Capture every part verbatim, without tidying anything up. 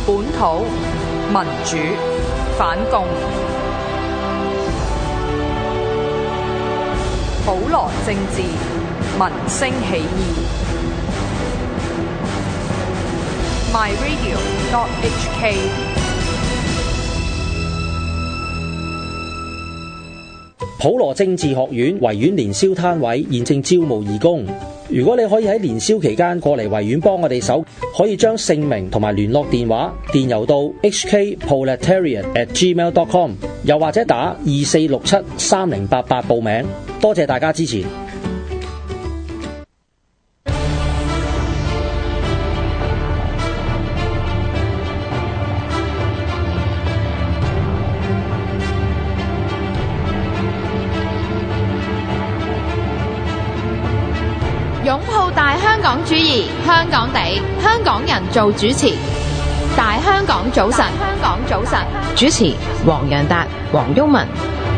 本土民主反共，普羅政治民聲起義。My Radio dot H K。 普羅政治學院維園年宵攤位現正招募義工，如果你可以喺年宵期間過嚟維園幫我哋手，可以將姓名同埋聯絡電話電郵到 h k proletariat at gmail dot com， 又或者打二四六七三零八八報名。多謝大家支持。 擁抱大香港主義，香港地，香港人做主持。大香港早晨，香港早晨，主持黃洋達、黃毓民。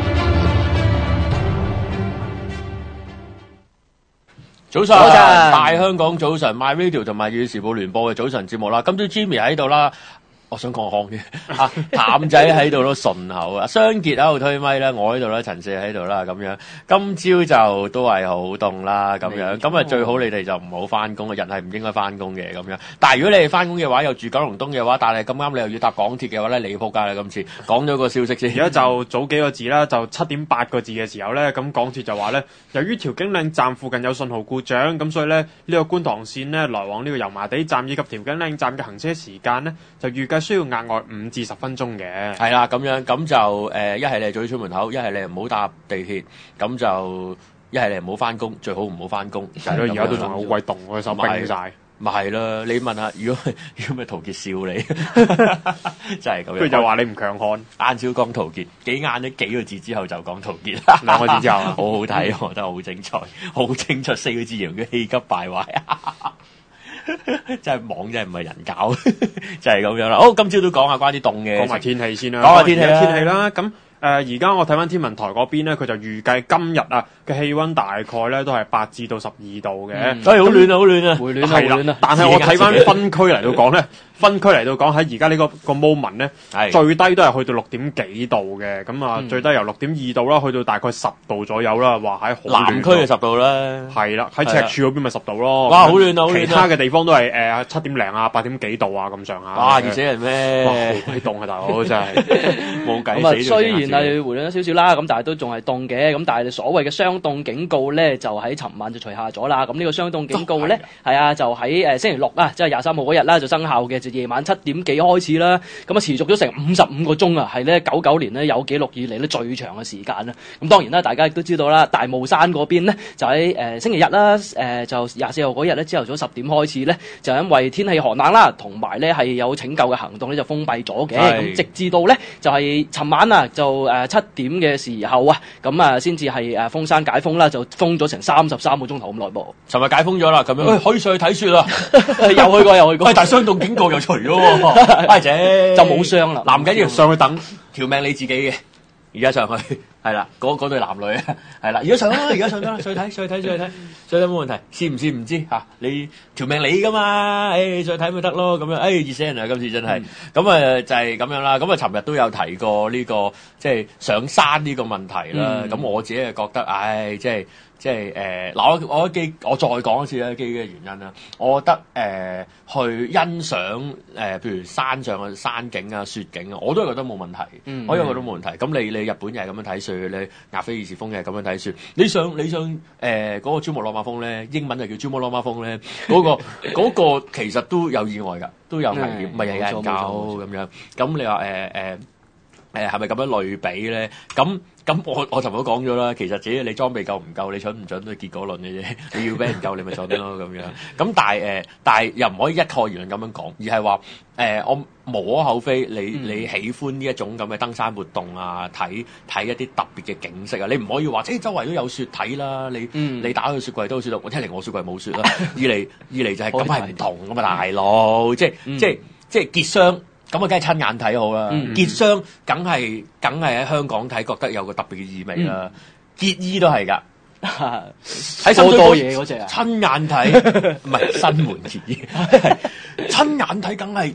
早晨，早晨大香港早晨 ，My Radio 同埋《粵語時報》聯播嘅早晨節目啦。今朝 Jimmy 喺度啦。我想講講嘅，啊譚仔喺度都順口啊，雙傑喺度推咪啦，我喺度啦，陳四喺度啦，咁樣。今朝就都係好凍啦，咁樣。咁啊最好你哋就唔好翻工啊，人係唔應該翻工嘅咁樣。但係如果你哋翻工嘅話，又住九龍東嘅話，但係咁啱你又要搭港鐵嘅話咧，你仆街啦今次。講咗個消息先， 而家就早幾個字啦，就七點八個字嘅時候咧，咁港鐵就話咧，由於調景嶺站附近有信號故障，咁所以咧呢、呢個觀塘線呢，來往呢個油麻地站以及調景嶺站嘅行車時間呢，就預計需要額外五至十分鐘嘅。 係啦，咁樣咁就誒，一係你早啲出門口，一係你唔好搭地鐵，咁就一係你唔好翻工，最好唔好翻工。就係咯， 而家都仲係好鬼凍，我手冰晒。 咪係啦，你問下，如果如果咪陶傑笑你，真係咁樣。 佢就話你唔強悍。 晏少講陶傑，幾晏咗幾個字之後就講陶傑， 兩個字之後， 好好睇，我覺得好精彩，好清楚四個字形容佢氣急敗壞。真係網真係唔係人搞，就係咁樣啦。好，今朝都講下關啲凍嘅， 講埋天氣先啦。 講下天氣啦， 天氣啦。咁誒，而家我睇翻天文台嗰邊咧，佢就預計今日啊嘅氣溫大概咧都係八至到十二度嘅， 所以好暖啊，好暖啊， 會暖係啦。 但係我睇翻分區嚟到講咧。分區嚟到講喺而家呢個個 moment 咧，最低都係去到六點幾度嘅，咁啊、嗯、最低由六點二度啦，去到大概十度左右啦，話喺南區就十度啦， 係啦，喺赤柱嗰邊咪十度咯， 哇好暖啊，好暖啊， 其他嘅地方都係誒七點零啊八點幾度啊咁上下， 哇熱死人咩？ 哇好鬼凍啊大佬真係冇計咁啊雖然係回暖咗少少啦，咁但係都仲係凍嘅，咁但係所謂嘅霜凍警告咧就喺尋晚就除下咗啦，咁呢個霜凍警告咧係啊就喺誒星期六啊即係廿三號嗰日啦就生效嘅。夜晚七點幾開始啦，咁啊持續咗成五十五個鐘啊，係咧九九年咧有記錄以嚟咧最長嘅時間啦。咁當然啦，大家亦都知道啦，大霧山嗰邊咧就喺誒、呃、星期日啦，誒、呃、就廿四號嗰日咧朝頭早十點開始咧，就因為天氣寒冷啦，同埋咧係有拯救嘅行動咧就封閉咗嘅。咁直至到咧就係、是、尋晚啊，就誒七、呃、點嘅時候啊，咁啊先至係誒封山解封啦，就封咗成三十三個鐘頭咁耐噃。 尋日解封咗啦，咁樣、嗯、可以上去睇雪啦， 又去過又去過。 喂，但係霜凍警告又除咗。阿姐就冇傷啦， 嗱唔緊要，上去等條命你自己嘅。而家上去係啦，嗰嗰對男女啊，係啦，而家上啦，而家上得啦，上去睇，上去睇，上去睇，上去睇冇問題，試唔試唔知嚇，你條命你噶嘛，誒上去睇咪得咯，咁樣，誒熱死人啊！今次真係，咁啊就係咁樣啦。咁啊，尋日都有提過呢個即係上山呢個問題啦。咁我自己係覺得，唉，即係。即係誒嗱，我我基我再講一次咧，基於嘅原因啦，我覺得誒、呃、去欣賞誒、呃，譬如山上嘅山景啊、雪景啊，我都係覺得冇問題，嗯、我都覺得冇問題。咁你你日本又係咁樣睇雪，你亞非爾時風又係咁樣睇雪，你上你上誒嗰、呃那個珠穆朗瑪峰咧，英文就叫珠穆朗瑪峰咧，嗰、那個嗰個其實都有意外㗎，都有危險，唔係日日教咁樣。咁你話誒誒？呃呃誒係咪咁樣類比咧？咁咁我我尋日都講咗啦，其實自己你裝備夠唔夠，你準唔準都係結果論嘅啫。你要俾人救，你咪準咯咁樣。咁但係誒、呃，但係又唔可以一概而論咁樣講，而係話誒，我無可厚非，你你喜歡呢一種咁嘅登山活動啊，睇睇一啲特別嘅景色啊，你唔可以話，即係周圍都有雪睇啦。你、嗯、你打開雪櫃都有雪到，我一嚟我雪櫃冇雪啦，二嚟二嚟就係咁係唔同㗎嘛，大佬，即係、嗯、即係即係結霜。咁啊，梗係親眼睇好啦！嗯、結霜梗係梗係喺香港睇，覺得有個特別嘅意味啦。嗯、結衣都係㗎，喺好多嘢嗰隻啊！親眼睇唔係新門結衣，親眼睇梗係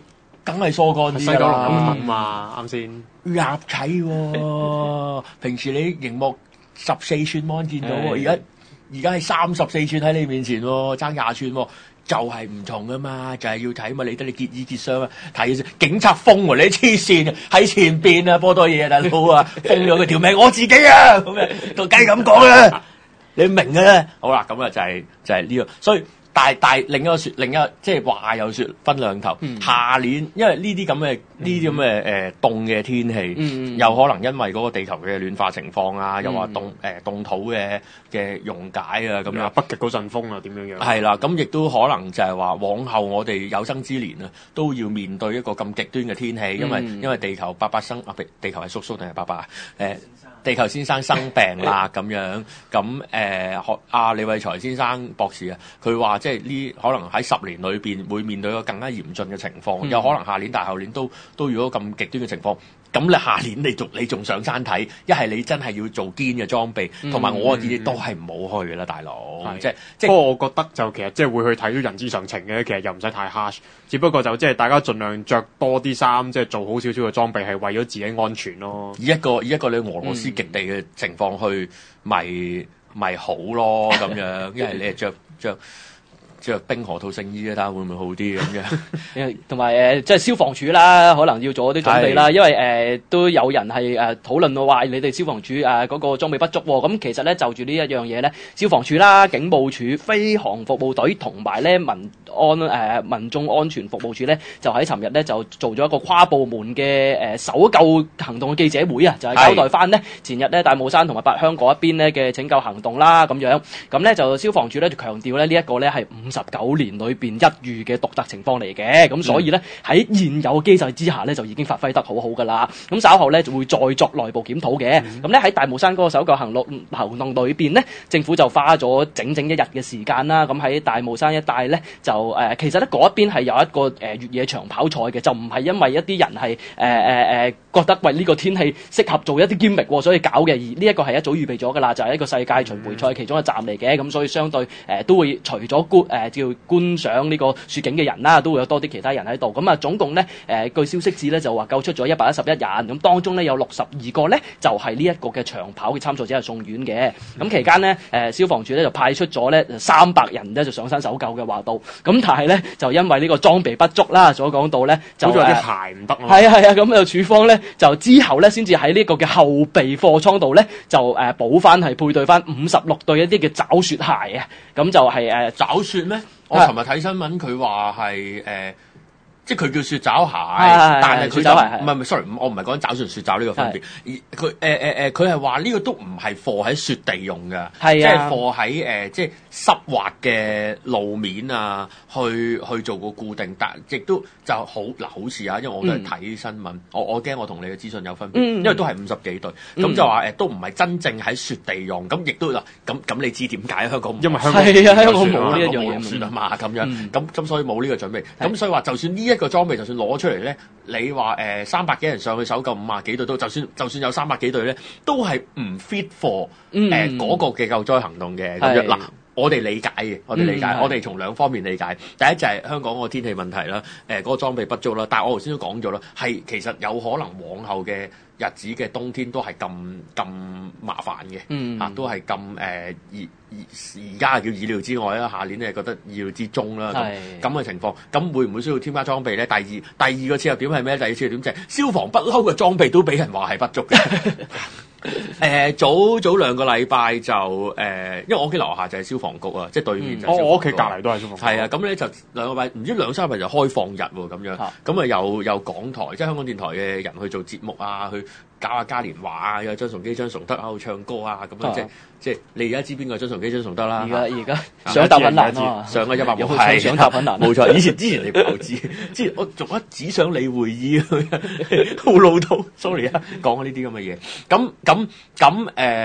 梗係疏乾啲西九龍咁啦。 燈嘛，啱先。 立體喎，平時你熒幕十四寸 mon 見到喎，而係家而家係三十四寸喺你面前喎，爭廿寸喎。就係唔同啊嘛，就係、是、要睇嘛，理得你結衣結霜啊，睇先。警察封喎，你黐線喺前邊啊，波多嘢大佬啊，封咗佢條命，我自己啊，咁樣就梗係咁講啦，你明嘅啦。好啦，咁啊就係、是、就係、是、呢、這個，所以但係但係另一個説，另一個即係話有説分兩頭。 嗯、 下年因為呢啲咁嘅呢啲咁嘅誒凍嘅天氣， 嗯、 有可能因為嗰個地球嘅暖化情況啊， 嗯、 又話凍誒凍土嘅嘅溶解啊，咁樣北極嗰陣風啊點樣樣？ 係啦，咁亦都可能就係話往後我哋有生之年啊，都要面對一個咁極端嘅天氣，因為、嗯、因為地球伯伯生啊，地球係叔叔定係伯伯啊？誒，地球先生生病啦咁樣，咁誒學阿李偉才先生博士啊，佢話即係呢可能喺十年裏邊會面對一個更加嚴峻嘅情況，嗯、有可能下年大後年都都遇到咁極端嘅情況。咁你下年你仲你仲上山睇，一係你真係要做堅嘅裝備，同埋、嗯、我嘅建議都係唔好去嘅啦，大佬。即係即係，不過我覺得就其實即係會去睇到人之常情嘅，其實又唔使太 harsh，只不過就即係大家盡量着多啲衫，即係做好少少嘅裝備，係為咗自己安全咯。以一個以一個你俄羅斯極地嘅情況去，咪咪、嗯、好咯咁樣，因為你係着着。着冰河套聖衣咧，睇下會唔會好啲咁樣？ 同埋誒，即係消防處啦，可能要做啲準備啦，因為誒、呃、都有人係誒討論話你哋消防處誒嗰、呃那個裝備不足喎。咁其實咧就住呢一樣嘢咧，消防處啦、警務處、飛航服務隊同埋咧民安誒、呃、民眾安全服務處咧，就喺尋日咧就做咗一個跨部門嘅誒、呃、搜救行動嘅記者會啊，就係、是、交代翻呢前日咧大帽山同埋八鄉嗰一邊咧嘅拯救行動啦咁樣。咁咧就消防處咧就強調咧呢一個咧係五十九年裏邊一遇嘅獨特情況嚟嘅，咁所以咧喺現有機制之下咧就已經發揮得好好噶啦。咁稍後咧就會再作內部檢討嘅。咁咧喺大帽山嗰個搜救行動行動裏邊咧，政府就花咗整整一日嘅時間啦。咁喺大帽山一帶咧就誒、呃，其實咧嗰一邊係有一個誒、呃、越野長跑賽嘅，就唔係因為一啲人係誒誒誒覺得喂呢、這個天氣適合做一啲 gimmick 所以搞嘅，而呢一個係一早預備咗噶啦，就係、是、一個世界巡迴賽其中一站嚟嘅。咁所以相對誒、呃、都會除咗觀誒叫觀賞呢個雪景嘅人啦，都會有多啲其他人喺度。咁啊，總共咧，誒、呃、據消息指咧就話救出咗一百一十一人，咁當中咧有六十二個咧就係呢一個嘅長跑嘅參賽者係送院嘅。咁期間咧，誒、呃、消防處咧就派出咗咧三百人咧就上山搜救嘅話到，咁但係咧就因為呢個裝備不足啦，所講到咧就有啲鞋唔得咯。 係啊係啊，咁啊處方咧就之後咧先至喺呢個嘅後備貨倉度咧就誒補翻係配對翻五十六對一啲嘅爪雪鞋啊，咁就係、是、誒、呃、 爪雪咩？我尋日睇新聞，佢話係誒，即係佢叫雪爪鞋，但係佢就唔係唔係，sorry，我唔係講爪雪雪爪呢個分別，而佢誒誒誒，佢係話呢個都唔係貨喺雪地用嘅，即係貨喺誒即係濕滑嘅路面啊，去去做個固定，但亦都就好嗱好事啊，因為我都係睇新聞，嗯、我我驚我同你嘅資訊有分別，嗯、因為都係五十幾對，咁、嗯、就話誒都唔係真正喺雪地用，咁亦都嗱咁咁你知點解香港？ 因為香港係啊，香港冇呢一樣嘢雪啊嘛，咁樣咁咁、嗯、所以冇呢個準備，咁所以話就算呢一個裝備就算攞出嚟咧，你話誒三百幾人上去搜救五廿幾隊都，就算就算有三百幾隊咧，都係唔 fit for 誒嗰個嘅救災行動嘅咁樣嗱。我哋理解嘅，我哋理解，嗯、我哋從兩方面理解。第一就係香港個天氣問題啦，誒、呃、嗰、那個裝備不足啦。但係我頭先都講咗啦，係其實有可能往後嘅日子嘅冬天都係咁咁麻煩嘅，嗯、啊都係咁誒而而而家叫意料之外啦，下年咧覺得意料之中啦。咁咁嘅情況，咁會唔會需要添加裝備咧？第二第二個切入點係咩？第二個切入點就係消防不嬲嘅裝備都俾人話係不足嘅。誒、呃、早早兩個禮拜就誒、呃，因為我屋企樓下就係消防局啊，即係對面就係消防局。 我屋企隔離都係消防局。係啊，咁咧就兩個禮拜，唔知兩三日就開放日喎，咁樣。咁啊有有港台，即係香港電台嘅人去做節目啊，去搞下嘉年華啊，有張崇基、張崇德喺度唱歌啊，咁樣即係即係你而家知邊個張崇基、張崇德啦？而家而家上搭很難啊，上咗一百部係上搭很難，冇錯。以前之前你唔知，之前我做一只想你會議，好老土。sorry 啊，講呢啲咁嘅嘢。咁咁咁誒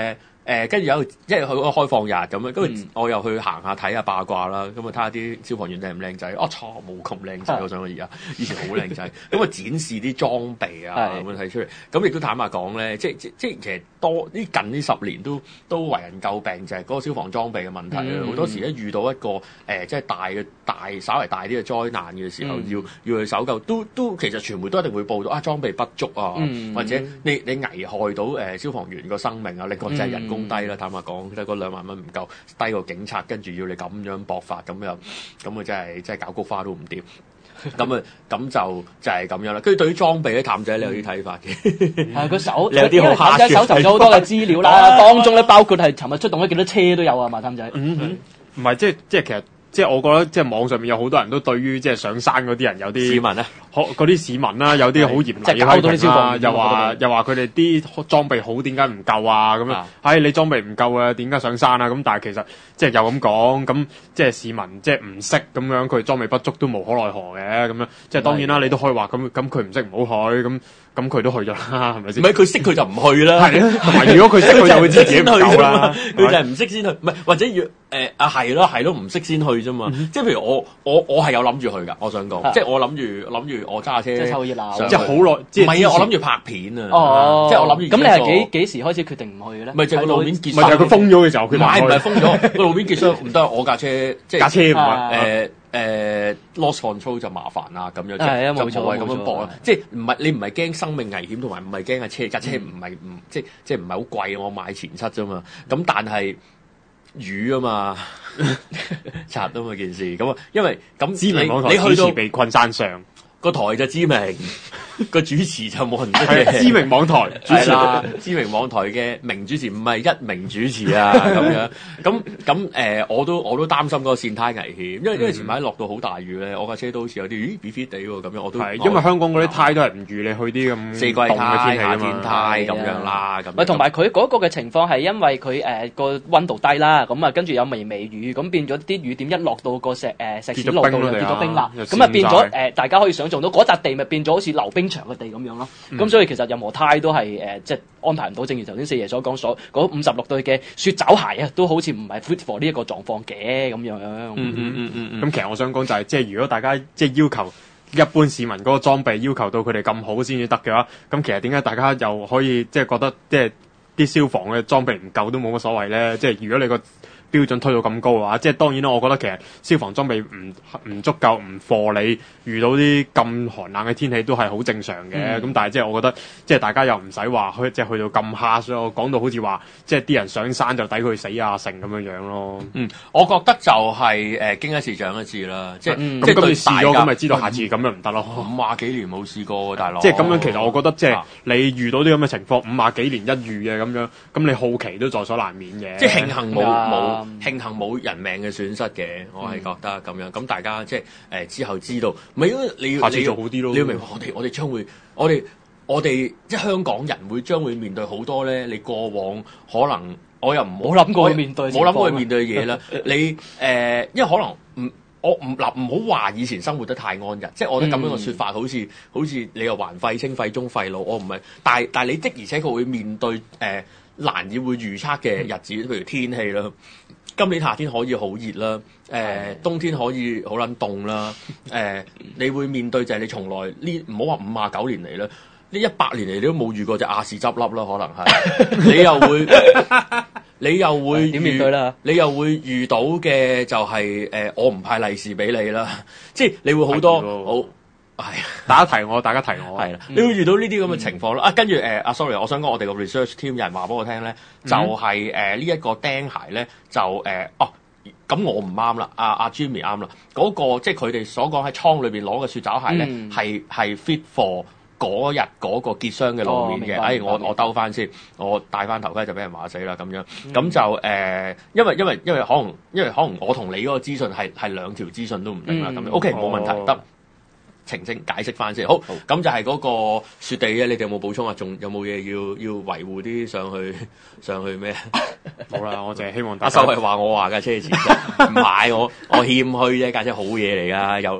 誒跟住有一日去嗰個開放日咁樣，跟住我又去行下睇下八卦啦，咁啊睇下啲消防員靚唔靚仔，啊錯冇咁靚仔，我想講而家以前好靚仔，咁啊展示啲裝備啊咁樣睇出嚟，咁亦都坦白講咧，即即即其實多呢近呢十年都都為人詬病就係嗰個消防裝備嘅問題啦，好、嗯、多時一遇到一個誒、呃、即係大嘅大稍為大啲嘅災難嘅時候，嗯、要要去搜救，都都其實傳媒都一定會報道啊裝備不足啊，嗯、或者你你危害到誒、呃、消防員個生命啊，另外就係人工低啦，嗯、坦白講，得嗰兩萬蚊唔夠，低過警察，跟住要你咁樣搏法，咁又咁啊真係真係搞菊花都唔掂。咁啊，咁就就係咁樣啦。跟住對於裝備咧，譚仔你有啲睇法嘅。係佢搜， 你有啲好蝦。譚仔搜集咗好多嘅資料啦，當中咧包括係尋日出動咗幾多車都有啊嘛，譚仔。 嗯嗯，唔係即係即係其實。即係我覺得，即係網上面有好多人都對於即係上山嗰啲人有啲市民咧， 嗰啲市民啦，有啲好嚴厲嘅批評啦，又話又話佢哋啲裝備好，點解唔夠啊？咁樣，唉，你裝備唔夠啊，點解上山啊？咁但係其實即係又咁講，咁即係市民即係唔識咁樣，佢裝備不足都無可奈何嘅咁樣。即係當然啦，你都可以話咁咁佢唔識唔好去咁。咁佢都去咗啦，係咪先？ 唔係佢識佢就唔去啦。 係啊，同埋如果佢識佢就會自己唔夠啦。 佢就係唔識先去，唔係或者要誒啊係咯係咯唔識先去啫嘛。即係譬如我我我係有諗住去㗎，我想講，即係我諗住諗住我揸車，即係湊熱鬧， 即係好耐。唔係啊，我諗住拍片啊。 哦， 即係我諗住。 咁你係幾幾時開始決定唔去嘅咧？ 咪就係個路面結， 咪就係佢封咗嘅時候，佢唔係唔係封咗個路面結霜唔得，我架車即係架車唔係誒。誒 lost control 就麻煩啦，咁樣係啊， 就冇錯， 無謂咁樣搏啦。即係唔係你唔係驚生命危險，同埋唔係驚架車架車唔係唔即即係唔係好貴，我買前七啫嘛。咁但係魚啊嘛，拆啊嘛件事咁啊，因為咁知名網台主持被困山上。 個台就知名，個主持就冇人識嘅。 知名網台主持啦，知名網台嘅名主持唔係一名主持啊，咁樣咁咁誒，我都我都擔心嗰個線胎危險，因為因為前排落到好大雨咧，我架車都好似有啲咦 B B 地喎，咁樣我都係因為香港嗰啲胎都係唔預你去啲咁四季胎、夏天胎咁樣啦，咁。 咪同埋佢嗰個嘅情況係因為佢誒個溫度低啦，咁啊跟住有微微雨，咁變咗啲雨點一落到個石誒石屎路度就結咗冰啦，咁啊變咗誒大家可以想象到嗰笪地咪變咗好似溜冰場嘅地咁樣咯，咁、嗯、所以其實任何胎都係誒、呃、即係安排唔到，正如頭先四爺所講，所嗰五十六對嘅雪爪鞋啊，都好似唔係 fit for 呢一個狀況嘅咁樣。嗯嗯嗯嗯嗯。咁其實我想講就係、是，即係如果大家即係要求一般市民嗰個裝備要求到佢哋咁好先至得嘅話，咁其實點解大家又可以即係覺得即係啲消防嘅裝備唔夠都冇乜所謂咧？即係如果你個標準推到咁高嘅話，即係當然啦。我覺得其實消防裝備唔唔足夠，唔貨你遇到啲咁寒冷嘅天氣都係好正常嘅。咁、嗯、但係即係我覺得，即係大家又唔使話去即係去到咁蝦，所以我講到好似話，即係啲人上山就抵佢死啊成咁樣樣咯。 嗯，我覺得就係、是、誒、呃、經一事長一智啦，即係、嗯、即係對試咗咁咪知道下次咁樣唔得咯。 五廿幾年冇試過，大佬。 即係咁樣，其實我覺得即係你遇到啲咁嘅情況，五廿幾年一遇嘅咁樣，咁你好奇都在所難免嘅。 即係慶幸冇冇。慶幸冇人命嘅損失嘅，我係覺得咁樣。咁、嗯、大家即係誒、呃、之後知道，唔係因為你要下次做好啲咯。 你要明白我哋我哋將會，我哋我哋即係香港人會將會面對好多咧。你過往可能我又唔好諗過去面對，冇諗過去面對嘅嘢啦。你誒、呃，因為可能唔我唔嗱唔好話以前生活得太安逸，即係我覺得咁樣嘅説法好似、嗯、好似你又還廢清廢中廢老，我唔係，但係但係你的而且確會面對誒、呃、難以會預測嘅日子，譬如天氣啦。今年夏天可以好熱啦，誒、呃、冬天可以好撚凍啦，誒、呃、你會面對就係你從來呢唔好話五廿九年嚟啦，呢一百年嚟你都冇遇過隻亞視執笠啦，可能係你又會你又會點面對啦？你又會遇到嘅就係、是、誒、呃、我唔派利是俾你啦，即係你會好多好。係， 大家提我，大家提我， 係啦，你會遇到呢啲咁嘅情況咯。啊，跟住誒，啊，sorry，我想講我哋個 research team 有人話俾我聽咧，就係誒呢一個釘鞋咧，就誒哦，咁我唔啱啦，阿阿 Jimmy 啱啦，嗰個即係佢哋所講喺倉裏邊攞嘅雪爪鞋咧，係係 fit for 嗰日嗰個結霜嘅路面嘅。哎，我我兜翻先，我戴翻頭盔就俾人話死啦咁樣，咁就誒，因為因為因為可能因為可能我同你嗰個資訊係係兩條資訊都唔定啦，咁樣 OK 冇問題得。澄清解釋翻先，好，咁就係嗰個雪地咧，你哋有冇補充啊？仲有冇嘢要要維護啲上去上去咩？ 好啦，我淨係希望大家。阿秀係話我話架車前唔係我我謙虛啫，架車好嘢嚟噶，又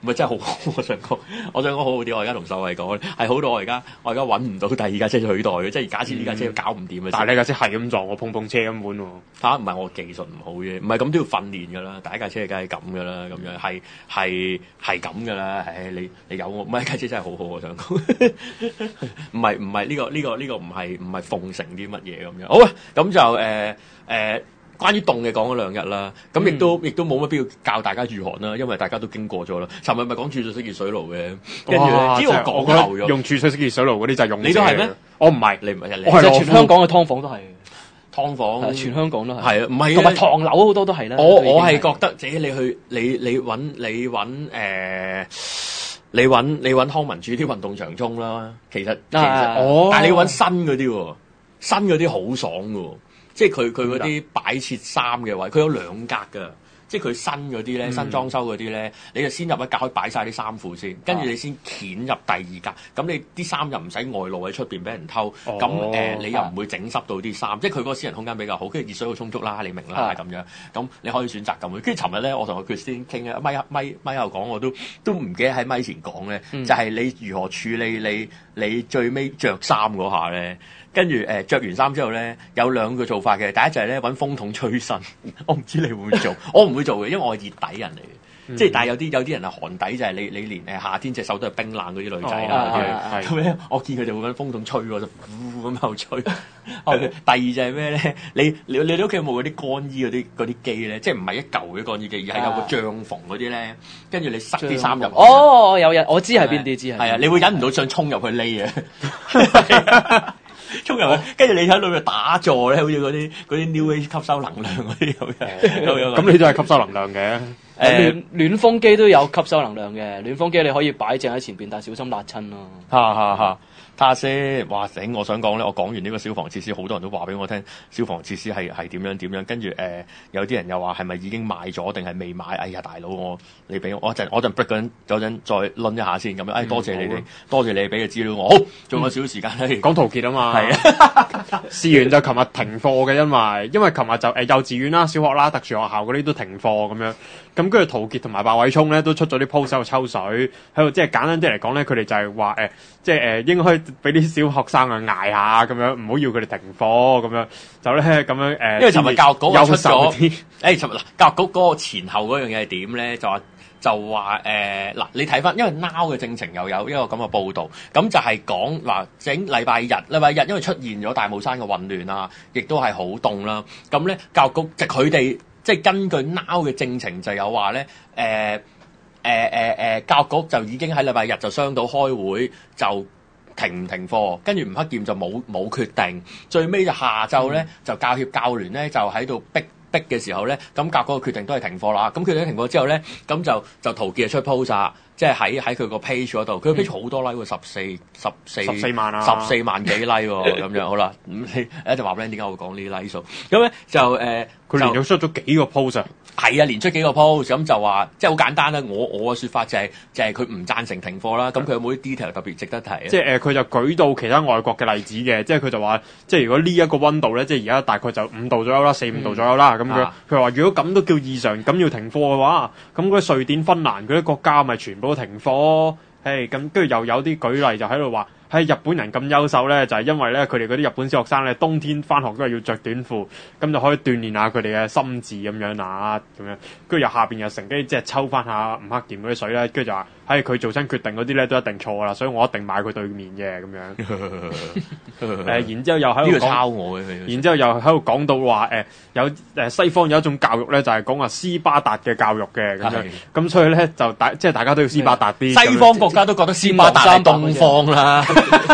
唔係真係好好，我想講，我想講好好啲。我而家同秀慧講，係好到我而家我而家揾唔到第二架車取代嘅，即係假設呢架車搞唔掂嘅。 但係你架車係咁撞我碰碰車咁款喎。 嚇，唔係我技術唔好啫，唔係咁都要訓練㗎啦。第一架車梗係咁㗎啦，咁樣係係係咁㗎啦。唉，你你有我，唔係架車真係好好，我想講，唔係唔係呢個呢個呢個唔係唔係奉承啲乜嘢咁樣。好啊，咁就誒誒。呃呃關於凍嘅講咗兩日啦，咁亦都亦都冇乜必要教大家御寒啦，因為大家都經過咗啦。尋日咪講儲水式熱水爐嘅，跟住咧，只要我講漏咗， 用儲水式熱水爐嗰啲就係用。 你都係咩？ 我唔係， 你唔係， 我係全香港嘅劏房都係劏房， 全香港都係。 係啊，唔係同埋唐樓好多都係啦。 我我係覺得，自己你去你你揾你揾誒，你揾你揾康文署啲運動場中啦。其實其實，哦，但係你揾新嗰啲喎，新嗰啲好爽嘅喎。即係佢佢嗰啲擺設衫嘅位，佢有兩格㗎。即係佢新嗰啲咧，新裝修嗰啲咧，你就先入一格可以擺晒啲衫褲先，跟住你先掀入第二格。咁你啲衫又唔使外露喺出邊俾人偷。咁誒、哦呃，你又唔會整濕到啲衫。即係佢嗰個私人空間比較好，跟住熱水好充足啦，你明啦咁樣。咁你可以選擇咁。跟住尋日咧，我同阿 Christine 傾啊，咪咪咪又講，我都都唔記得喺咪前講咧，嗯、就係你如何處理你你最尾着衫嗰下咧。跟住誒著完衫之後咧，有兩個做法嘅。第一就係咧揾風筒吹身，我唔知你會唔會做，我唔會做嘅，因為我係熱底人嚟嘅。嗯、即係但係有啲有啲人係寒底，就係、是、你你連誒夏天隻手都係冰冷嗰啲女仔啦。咁咧，我見佢哋會揾風筒吹我就呼咁又吹。Okay, 第二就係咩咧？你你你屋企有冇嗰啲乾衣嗰啲嗰啲機咧？即係唔係一嚿嘅乾衣機，而係有個帳篷嗰啲咧？跟住你塞啲衫入去。 哦，有有，我知係邊啲知係。係啊，你會忍唔到想衝入去匿嘅。衝入去，跟住你喺裏面打坐咧，好似嗰啲嗰啲 New Age 吸收能量嗰啲咁樣。 咁你都係吸收能量嘅。 誒暖暖風機都有吸收能量嘅，暖風機你可以擺正喺前邊，但係小心辣親咯。 哈哈哈！睇下先，哇醒！我想講咧，我講完呢個消防設施，好多人都話俾我聽，消防設施係係點樣點樣。跟住誒，有啲人又話係咪已經買咗定係未買？哎呀，大佬我你俾我，我陣我陣 break 嗰陣嗰陣再論一下先咁樣。哎，多謝你哋，多謝你哋俾嘅資料我。好，仲有少少時間咧， 講陶傑啊嘛。係啊，事緣就琴日停課嘅，因為因為琴日就誒幼稚園啦、小學啦、特殊學校嗰啲都停課咁樣。咁跟住陶傑同埋白偉聰咧都出咗啲 post 喺度抽水，喺度即係簡單啲嚟講咧，佢哋就係話誒，即係誒、呃、應該俾啲小學生啊捱下咁樣，唔好要佢哋停課咁樣，就咧咁樣誒。呃、因為尋日教育局又出咗，誒尋日嗱教育局嗰個前後嗰樣嘢係點咧？就話就話誒嗱，你睇翻，因為 Now 嘅政情又有一個咁嘅報導，咁就係講嗱整禮拜日，禮拜日因為出現咗大帽山嘅混亂啊，亦都係好凍啦，咁咧教育局即係佢哋。即係根據 Now 嘅政情就有話咧，誒誒誒誒，教育局就已經喺禮拜日就商討開會，就停唔停課，跟住吳克儉就冇冇決定，最尾就下晝咧就教協教聯咧就喺度逼逼嘅時候咧，咁教局嘅決定都係停課啦。咁決定停課之後咧，咁就就陶傑出 post 啊。即係喺喺佢個 page 嗰度，佢個 page 好多 like 喎，十四十四十四萬啊， 十四萬幾 like 喎，咁樣好啦。咁你一陣話俾你點解我會講呢啲 like 數？咁咧就誒，佢、呃、 連續出咗幾個 post 啊？ 係啊，連出幾個 post，咁就話即係好簡單啦。我我嘅説法就係、是、就係佢唔贊成停課啦。咁佢有冇啲 detail 特別值得提啊？ 即係誒，佢、呃、就舉到其他外國嘅例子嘅，即係佢就話，即係如果呢一個温度咧，即係而家大概就五度左右啦，四五度左右啦。咁佢佢話如果咁都叫異常，咁要停課嘅話，咁嗰啲瑞典、芬蘭嗰啲國家咪全部都停課？誒咁，跟住又有啲舉例就喺度話，喺日本人咁優秀咧，就係、是、因為咧佢哋嗰啲日本小學生咧，冬天翻學都係要着短褲，咁就可以鍛鍊下佢哋嘅心智咁樣啊，咁樣。跟住又下邊又乘機即係抽翻下吳克儉嗰啲水咧，跟住就話，喺佢做親決定嗰啲咧都一定錯啦，所以我一定買佢對面嘅咁樣。誒、呃，然之後又喺度抄我嘅， 然之後又喺度講到話誒、呃、有誒、呃、西方有一種教育咧，就係講話斯巴達嘅教育嘅咁樣，咁所以咧就大即係大家都要斯巴達啲。 西方國家都覺得斯巴達係東方啦。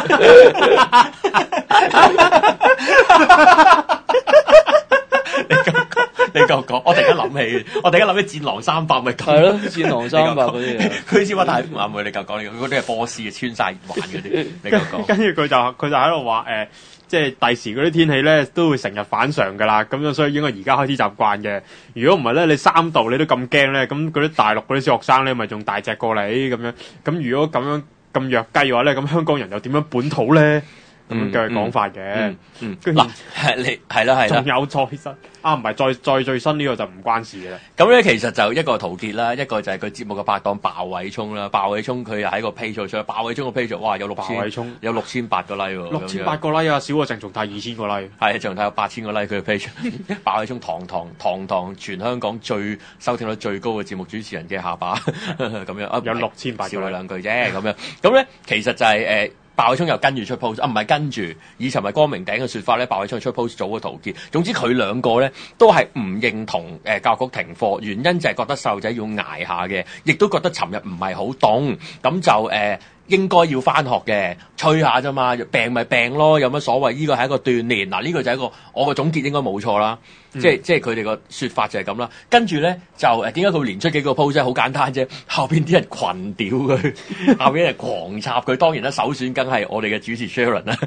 你夠講，我突然間諗起，我突然間諗起戰狼三百咪咁。 係咯，戰狼三百嗰啲。 佢斯巴達係唔係你夠講呢個？嗰啲係波斯嘅，穿晒環嗰啲。你夠講。 跟住佢就佢就喺度話誒，即係第時嗰啲天氣咧都會成日反常㗎啦。咁樣所以應該而家開始習慣嘅。如果唔係咧，你三度你都咁驚咧，咁嗰啲大陸嗰啲小學生咧咪仲大隻過你咁樣。咁如果咁樣咁弱雞嘅話咧，咁香港人又點樣本土咧？ 咁樣嘅講法嘅。 嗯嗯， 跟住嗱係你係啦係啦仲。有再新啊，唔係再再最新呢個就唔關事嘅啦。 咁咧其實就一個陶傑啦，一個就係佢節目嘅拍檔鮑偉聰啦。鮑偉聰佢又喺個 page 度出，鮑偉聰個 page 哇有六千， 鮑偉聰有六千八個 like 喎， 六千八個 like 啊，少過鄭松泰二千個 like。 係仲睇有八千個 like 佢嘅 page。鮑偉聰堂堂堂堂全香港最收聽率最高嘅節目主持人嘅下巴咁樣啊， 有六千八個少佢兩句啫咁樣。咁咧其實就係、是、誒。呃鮑偉聰又跟住出 post，啊唔係跟住，以尋日光明頂嘅説法咧，鮑偉聰出 post 早過陶傑。總之佢兩個咧都係唔認同誒、呃、教育局停課，原因就係覺得細路仔要捱下嘅，亦都覺得尋日唔係好凍，咁就誒。呃應該要翻學嘅，吹下啫嘛，病咪病咯，有乜所謂？呢個係一個鍛鍊，嗱、這、呢個就係一個我個總結應該冇錯啦，嗯、即係即係佢哋個説法就係咁啦。跟住咧就誒點解佢連出幾個 post 啫？好簡單啫，後邊啲人群屌佢，後邊啲人狂插佢。當然啦，首選梗係我哋嘅主持 Sharon 啦，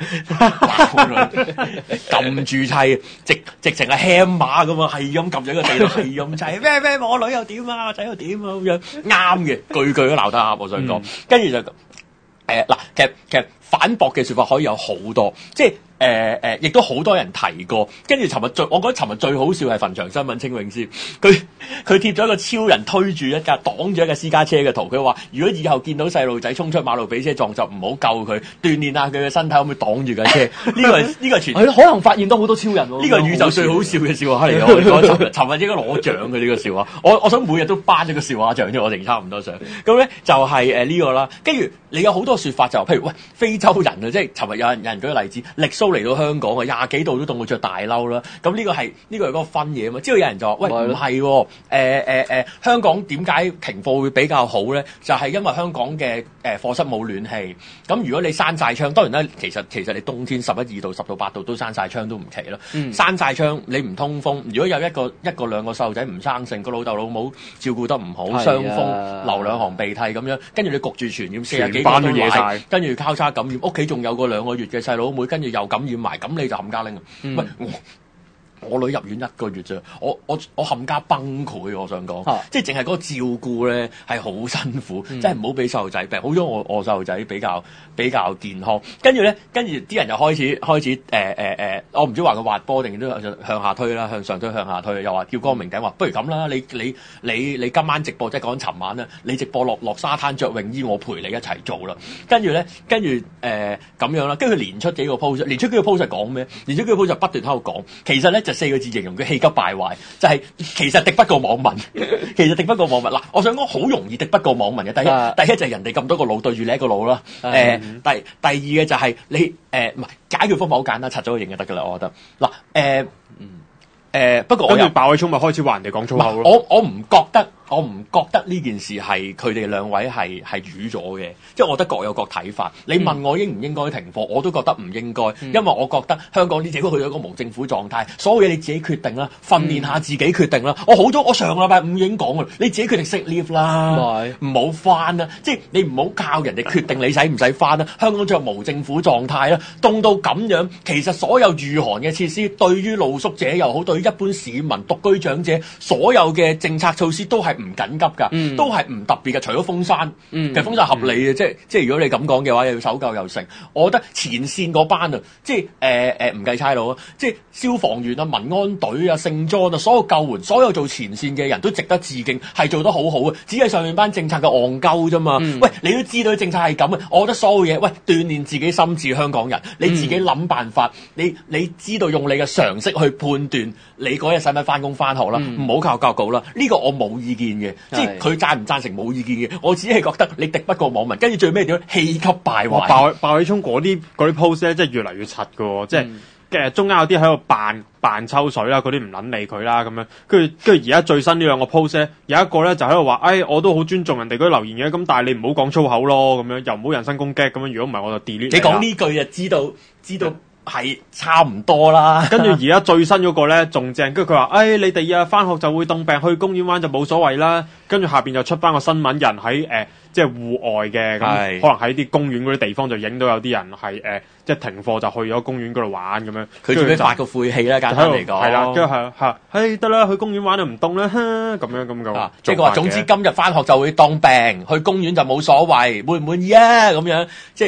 撳住砌，直直情係 ham 馬咁啊，係咁撳咗個地度，係咁砌咩咩，我女又點啊，我仔又點啊咁樣，啱嘅，句句都鬧得啱，我想講，跟住、嗯、就。誒嗱、呃，其實其實反駁嘅説法可以有好多，即係誒誒，亦都好多人提過。跟住尋日最，我覺得尋日最好笑係墳場新聞，清永師佢佢貼咗一個超人推住一架擋住一架私家車嘅圖。佢話：如果以後見到細路仔衝出馬路俾車撞，就唔好救佢，鍛鍊下佢嘅身體，可唔可以擋住架車？呢個係呢個係全係咯，可能發現到好多超人喎。 呢個宇宙最好笑嘅笑話嚟嘅，我哋講尋日尋日應該攞獎嘅呢個笑話。我我想每日都頒咗個笑話獎啫，我哋差唔多想。咁咧就係誒呢個啦。跟住你有好多説法就譬如喂非洲人啊，即係尋日有人有人舉個例子，力蘇嚟到香港啊，廿幾度都凍到着大褸啦。咁呢個係呢個係嗰個分嘢啊嘛。之後有人就話喂唔係喎，誒誒誒香港點解停課會比較好咧？就係因為香港嘅誒課室冇暖氣。咁如果你閂晒窗，當然啦，其實其實你冬天十一二度、十到八度都閂晒窗都唔奇啦。閂晒窗你唔通風，如果有一個一個兩個細路仔唔生性，個老豆老母照顧得唔好，傷風流兩行鼻涕咁樣，跟住你焗住傳染四十幾個都埋，跟住交叉感染，屋企仲有個兩個月嘅細佬妹，跟住又感染埋，咁你就冚家拎啊！唔係我。我女入院一個月啫，我我我冚家崩潰，我想講，啊、即係淨係嗰個照顧咧係好辛苦，嗯、真係唔好俾細路仔病。好彩我我細路仔比較比較健康，跟住咧，跟住啲人又開始開始誒誒誒，我唔知話佢滑波定都向下推啦，向上推向下推，又話叫光明頂話，不如咁啦，你你你你今晚直播即係講尋晚啦，你直播落落沙灘着泳衣，我陪你一齊做啦。跟住咧，跟住誒咁樣啦，跟住佢連出幾個 post，連出幾個 post 係講咩？連出幾個 post 就不斷喺度講，其實咧就四個字形容佢氣急敗壞，就係、是、其實敵不過網民，其實敵不過網民。嗱，我想講好容易敵不過網民嘅。第一，啊、第一就係人哋咁多個腦對住你一個腦啦。誒、呃，第第二嘅就係你誒，唔、呃、係解決方法好簡單，拆咗個型就得㗎啦。我覺得嗱，誒、呃，嗯，誒、呃，不過我跟住鮑偉聰咪開始話人哋講粗口咯。 我我唔覺得。我唔覺得呢件事係佢哋兩位係係瘀咗嘅，即係我覺得各有各睇法。你問我應唔應該停課，我都覺得唔應該，因為我覺得香港呢自己去咗一個無政府狀態，所有嘢你自己決定啦，訓練下自己決定啦。我好咗，我上個禮拜五已經講㗎啦，你自己決定識 leave 啦，唔好翻啦，即係你唔好靠人哋決定你使唔使翻啦。香港進入無政府狀態啦，凍到咁樣，其實所有御寒嘅設施，對於露宿者又好，對於一般市民、獨居長者，所有嘅政策措施都係唔緊急㗎，嗯、都係唔特別嘅，除咗封山，嗯、其實封山合理嘅，嗯、即係即係如果你咁講嘅話，又要搜救又成。我覺得前線嗰班啊，即係誒誒唔計差佬啊，即係消防員啊、民安隊啊、聖莊啊，所有救援、所有做前線嘅人都值得致敬，係做得好好嘅。只係上面班政策嘅戇鳩啫嘛。嗯、喂，你都知道政策係咁啊，我覺得所有嘢，喂，鍛鍊自己心智香港人，你自己諗辦法，嗯、你你知道用你嘅常識去判斷你嗰日使唔使翻工翻學啦，唔好、嗯、靠教育局啦。呢、呢個我冇意見嘅。即係佢贊唔贊成冇意見嘅，我只係覺得你敵不過網民，跟住最尾點氣急敗壞。 鮑鮑偉聰嗰啲嗰啲 post 咧，即係越嚟越柒嘅喎，即係嘅中間有啲喺度扮扮抽水啦，嗰啲唔撚理佢啦咁樣。跟住跟住而家最新呢兩個 post 咧，有一個咧就喺度話，誒我都好尊重人哋嗰啲留言嘅，咁但係你唔好講粗口咯，咁樣又唔好人身攻擊咁樣。如果唔係我就 delete 你。你講呢句就知道知道。係差唔多啦，跟住而家最新嗰個咧仲正，跟住佢話：，誒、哎、你哋啊返學就會凍病，去公園玩就冇所謂啦。跟住下邊就出翻個新聞，人喺誒、呃、即係戶外嘅，咁是可能喺啲公園嗰啲地方就影到有啲人係誒、呃、即係停課就去咗公園嗰度玩咁樣。佢做咩發個晦氣啦？簡單嚟講，係啦，跟住係係，誒得啦，去公園玩就唔凍啦，咁樣咁嘅。即係佢話總之今日返學就會凍病，去公園就冇所謂，滿唔滿意啊？咁樣即係。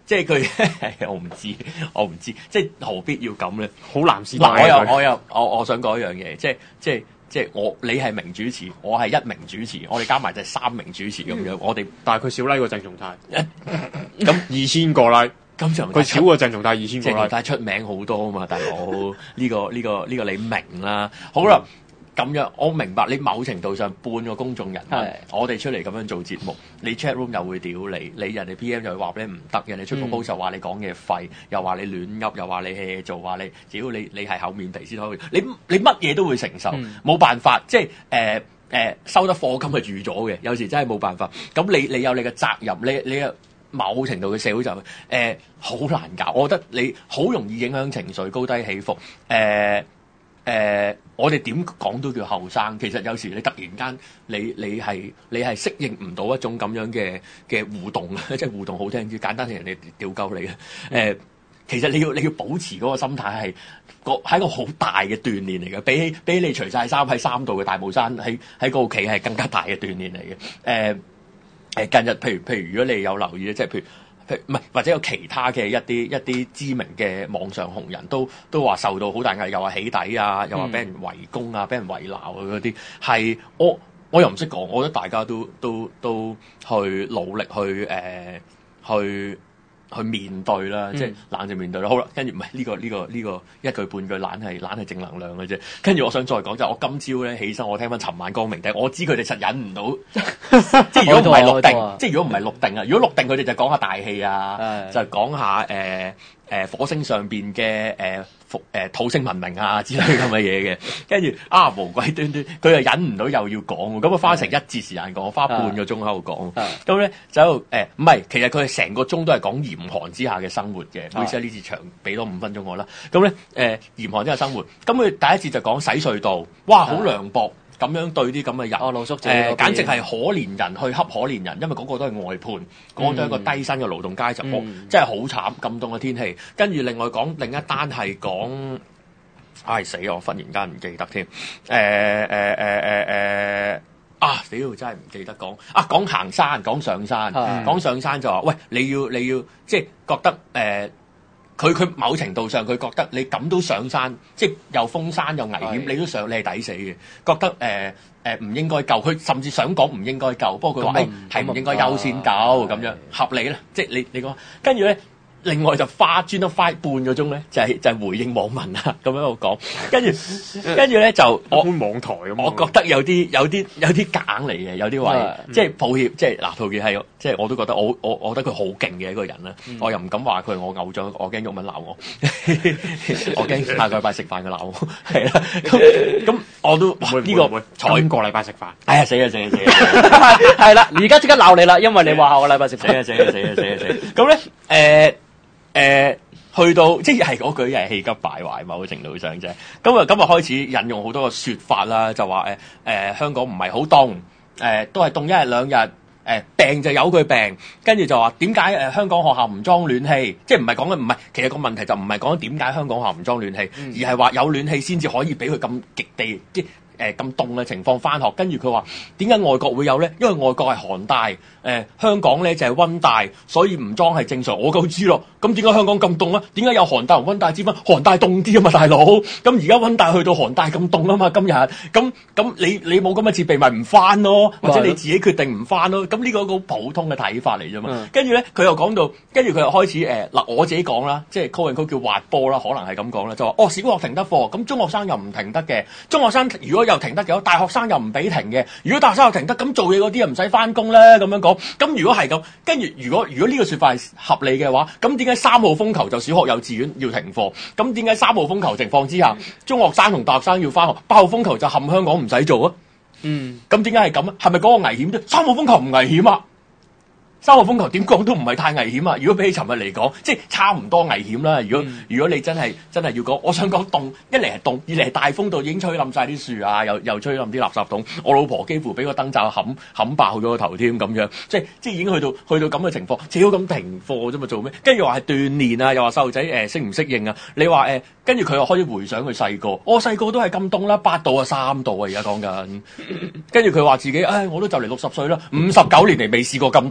即係佢，我唔知，我唔知，即係何必要咁咧？ 好男士嗱，我又大我又我我想講一樣嘢，即係即係即係我你係名主持，我係一名主持，我哋加埋就係三名主持咁樣，我哋但係佢少拉過鄭松泰， 咁二千個拉， 咁就佢少過鄭松泰二千個拉。 鄭松泰出名好多啊嘛，大佬呢個呢個呢個你明啦。好啦。咁樣，我明白你某程度上半個公眾人物，我哋出嚟咁樣做節目，你 chat room 又會屌你，你人哋 P M 又會話俾你唔得，人哋出個 post 就話你講嘢廢，又話你亂噏，又話你 hea 做，話你只要你你係厚面皮先可以，你你乜嘢都會承受，冇、嗯、辦法，即係誒誒收得課金係預咗嘅，有時真係冇辦法。咁你你有你嘅責任，你你某程度嘅社會就誒好、呃、難搞，我覺得你好容易影響情緒，高低起伏，誒、呃。誒、呃，我哋點講都叫後生。其實有時你突然間，你你係你係適應唔到一種咁樣嘅嘅互動啊，即係互動好聽啲，簡單係人哋屌鳩你嘅。誒、呃，其實你要你要保持嗰個心態係個係一個好大嘅鍛鍊嚟嘅，比起比起你除晒衫喺三度嘅大帽山喺喺嗰度企係更加大嘅鍛鍊嚟嘅。誒、呃、誒，近日譬如譬如如果你有留意咧，即係譬如。唔係，或者有其他嘅一啲一啲知名嘅網上紅人都都話受到好大壓力，又話起底啊，又話俾人圍攻啊，俾、嗯、人圍鬧啊嗰啲，係我我又唔識講，我覺得大家都都都去努力去誒、呃、去去面對啦，即係冷靜面對啦。好啦，跟住唔係呢個呢、呢個呢、呢個一句半句懶係懶係正能量嘅啫。跟住我想再講就係我今朝咧起身，我聽翻尋晚光明頂，我知佢哋實忍唔到，即係如果唔係錄定，即係如果唔係錄定啊，如果錄定佢哋就講下大氣啊，就講下誒。呃誒、呃、火星上邊嘅誒復誒土星文明啊之類咁嘅嘢嘅，跟住啊無鬼端端，佢又忍唔到又要講，咁啊花成一節時間講，我花半個鐘喺度講，咁咧就誒唔係，其實佢係成個鐘都係講嚴寒之下嘅生活嘅，唔好意思啊，呢節長俾多五分鐘我啦，咁咧誒嚴寒之下生活，咁佢第一節就講洗隧道，哇好涼薄。咁樣對啲咁嘅人，哦露宿者誒、呃，簡直係可憐人去恰可憐人，因為嗰個都係外判，嗰、嗯、個都係一個低薪嘅勞動階層，嗯、真係好慘。咁凍嘅天氣，跟住另外講另一單係講，唉死我忽然間唔記得添，誒誒誒誒誒啊屌真係唔記得講啊講行山講上山，講上山就話喂你要你要即係覺得誒。呃佢佢某程度上佢覺得你咁都上山，即係又封山又危險，你都上，你係抵死嘅。覺得誒誒唔應該救，佢甚至想講唔應該救，不過佢話誒係唔應該優先救咁樣合理啦。即係你你講，跟住咧。另外就花專登花半個鐘咧，就係、是、就係、是、回應網民啦，咁樣我講，跟住跟住咧就我網台咁， 我覺得有啲有啲有啲夾硬嚟嘅，有啲位即係抱歉，即係嗱，陶傑係即係我都覺得我我我覺得佢好勁嘅一個人啦、嗯，我又唔敢話佢係我偶像，我驚毓民鬧我，我驚下個禮拜食飯佢鬧我，係啦，咁咁我都呢、這個今個禮拜食飯， 哎呀死啊死啊死啊， 係啦，而家即刻鬧你啦，因為你話下個禮拜食飯， 死啊死啊死啊死啊死，咁咧誒。呃誒、呃，去到即係嗰句係氣急敗壞，某程度上啫。咁啊，今日開始引用好多個說法啦，就話誒誒，香港唔係好凍，誒、呃、都係凍一日兩日，誒、呃、病就由佢病，跟住就話點解誒香港學校唔裝暖氣？即係唔係講緊唔係，其實個問題就唔係講緊點解香港學校唔裝暖氣，嗯、而係話有暖氣先至可以俾佢咁極地即誒咁凍嘅情況翻學，跟住佢話點解外國會有咧？因為外國係寒帶，誒、呃、香港咧就係、是、溫帶，所以唔裝係正常。我夠知咯。咁點解香港咁凍啊？點解有寒帶同溫帶之分？寒帶凍啲啊嘛，大佬。咁而家溫帶去到寒帶咁凍啊嘛，今日咁咁你你冇咁嘅設備咪唔翻咯，或者你自己決定唔翻咯。咁呢個好普通嘅睇法嚟啫嘛。跟住咧佢又講到，跟住佢又開始誒嗱、呃、我自己講啦，即係 call 人 call 叫滑波啦，可能係咁講啦，就話哦小學停得課，咁中學生又唔停得嘅，中學生如果又停得嘅，大學生又唔俾停嘅。如果大學生又停得，咁做嘢嗰啲又唔使翻工咧。咁樣講，咁如果係咁，跟住如果如果呢個説法係合理嘅話，咁點解三號風球就小學幼稚園要停課？咁點解三號風球情況之下，中學生同大學生要翻學？八號風球就冚香港唔使做啊？嗯，咁點解係咁啊？係咪嗰個危險啫？三號風球唔危險啊？三號風球點講都唔係太危險啊！如果比起尋日嚟講，即係差唔多危險啦。如果、嗯、如果你真係真係要講，我想講凍，一嚟係凍，二嚟係大風度已經吹冧晒啲樹啊，又又吹冧啲垃圾桶。我老婆幾乎俾個燈罩冚冚爆咗個頭添咁樣，即係即係已經去到去到咁嘅情況，只好咁停課啫嘛，做咩？跟住話係鍛鍊啊，又話細路仔誒適唔適應啊？你話誒，跟住佢又開始回想佢細個，我細個都係咁凍啦，八度啊三度啊，而家講緊。跟住佢話自己，唉，我都就嚟六十歲啦，五十九年嚟未試過咁凍啊！咁你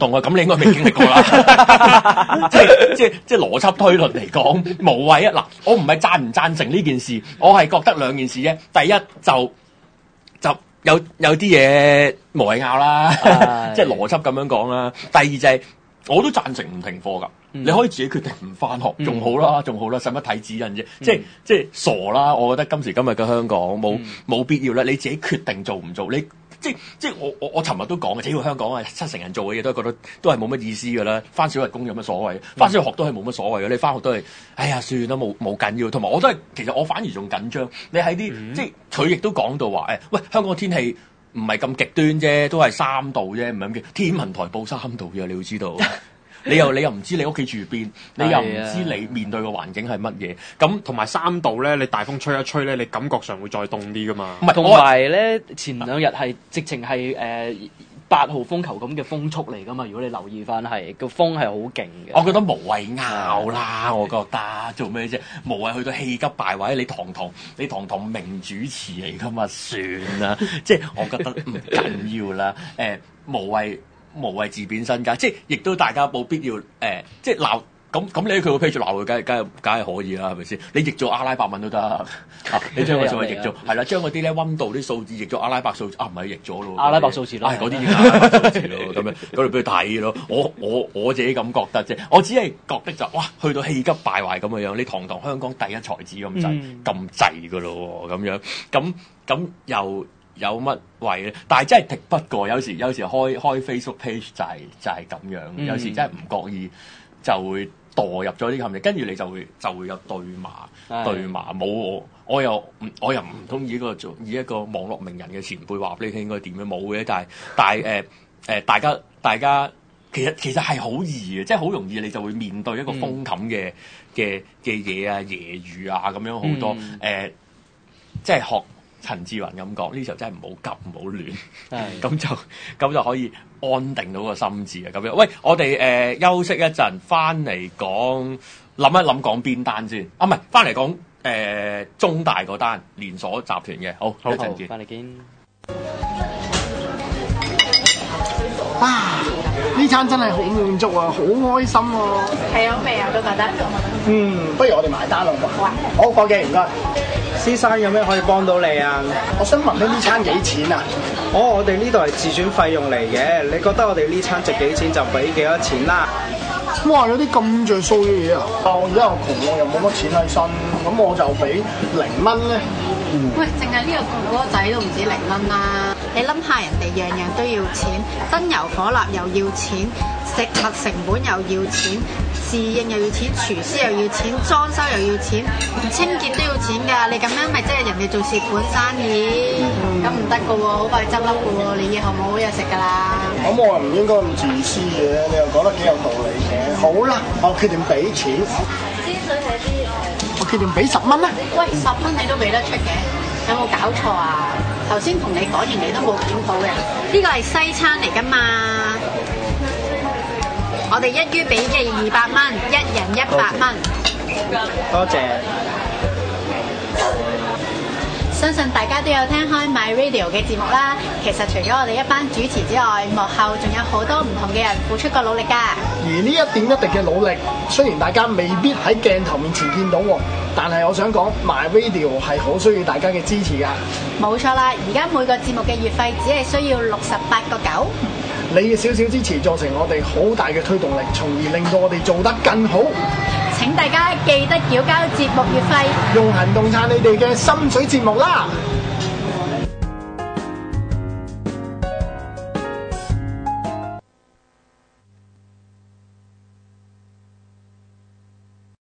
應該未經歷過啦。即係即係即係邏輯推論嚟講，無謂啊！嗱，我唔係贊唔贊成呢件事，我係覺得兩件事啫。第一就就有有啲嘢無謂拗啦，即係邏輯咁樣講啦。第二就係、是、我都贊成唔停課㗎。嗯、你可以自己決定唔返學，仲好啦，仲好啦，使乜睇指引啫？嗯、即係即係傻啦！我覺得今時今日嘅香港冇冇、嗯、必要啦。你自己決定做唔做，你即即我我我尋日都講嘅，只要香港啊七成人做嘅嘢都係覺得都係冇乜意思㗎啦。返小日工有乜所謂？返小學都係冇乜所謂嘅。你返學都係，哎呀算啦，冇冇緊要。同埋我都係，其實我反而仲緊張。你喺啲、嗯、即係佢亦都講到話誒，喂香港嘅天氣唔係咁極端啫，都係三度啫，唔係咁嘅。天文台報三度嘅，你要知道。你又你又唔知你屋企住邊，你又唔知你面對嘅環境係乜嘢，咁同埋三度咧，你大風吹一吹咧，你感覺上會再凍啲噶嘛。 唔係，同埋咧前兩日係直情係誒八號風球咁嘅風速嚟噶嘛。如果你留意翻係個風係好勁嘅。 我覺得無謂拗啦，我覺得做咩啫？無謂去到氣急敗壞，你堂堂你堂堂名主持嚟噶嘛，算啦。即係我覺得唔緊要啦，誒、呃、無謂。無謂自貶身家，即係亦都大家冇必要誒、呃，即係鬧咁咁，你喺佢個 page 鬧佢，梗係梗係梗係可以啦，係咪先？你譯做阿拉伯文都得，啊！你將個數字譯做係啦，將嗰啲咧溫度啲數字譯做阿拉伯數字，啊唔係譯咗咯， 阿拉伯數字咯， 係嗰啲譯阿拉伯數字咯，咁樣嗰度俾佢睇咯。我我我自己咁覺得啫，我只係覺得就哇，去到氣急敗壞咁嘅樣，你堂堂香港第一才子咁滯咁滯噶咯喎，咁樣咁咁又。有乜謂咧？但係真係敵不過，有時有時開開 Facebook page 就係、是、就係、是、咁樣，嗯、有時真係唔覺意就會墮入咗啲陷阱，跟住你就會就會有對罵的對罵，冇我我又唔我又唔通以一個做以一個網絡名人嘅前輩話俾你聽應該點樣冇嘅，但係但係誒誒大家大家其實其實係好易嘅，即係好容易你就會面對一個封冚嘅嘅嘅嘢啊、揶揄啊咁樣好多誒、嗯呃，即係學。陳志雲咁講，呢時候真係唔好急，唔好亂，咁就咁就可以安定到個心智啊！咁樣，喂，我哋誒、呃、休息一陣，翻嚟講諗一諗講邊單先？啊，唔係，翻嚟講誒中大嗰單連鎖集團嘅，好，好一陣見， 翻嚟見。 啊！呢餐真係好滿足啊，好開心啊！ 係好味啊，都覺得。 嗯，不如我哋埋單啦，好嘛？ 好， 伙計唔該。 先生有咩可以幫到你啊？ 我想問咧，呢餐幾錢啊？ 哦，我哋呢度係自選費用嚟嘅，你覺得我哋呢餐值幾錢就俾幾多錢啦。 哇！有啲咁着數嘅嘢啊！我而家又窮，我又冇乜錢喺身，咁我就俾零蚊咧。 嗯、喂，淨係呢個哥哥仔都唔止零蚊啦！你諗下，人哋樣樣都要錢，燈油火蠟又要錢，食物成本又要錢，侍應又要錢，廚師又要錢，裝修又要錢，清潔都要錢㗎。你咁樣咪即係人哋做蝕本生意，咁唔得㗎喎，好快執笠㗎喎，你以後冇好嘢食㗎啦。 咁我又唔應該咁自私嘅，你又講得幾有道理嘅。好啦，我決定俾錢。 先水係啲我決定俾十蚊啦。 喂，十蚊你都俾得出嘅，有冇搞錯啊？頭先同你講完你都冇檢討嘅，呢個係西餐嚟㗎嘛。我哋一於俾嘅二百蚊，一人一百蚊。 多謝。 相信大家都有聽開 My Radio 嘅節目啦。其實除咗我哋一班主持之外，幕後仲有好多唔同嘅人付出過努力㗎。 而呢一點一滴嘅努力，雖然大家未必喺鏡頭面前見到喎，但係我想講 My Radio 係好需要大家嘅支持㗎。 冇錯啦，而家每個節目嘅月費只係需要六十八個九。 你嘅少少支持造成我哋好大嘅推動力，從而令到我哋做得更好。 請大家記得繳交節目月費， 用行動撐你哋嘅心水節目啦！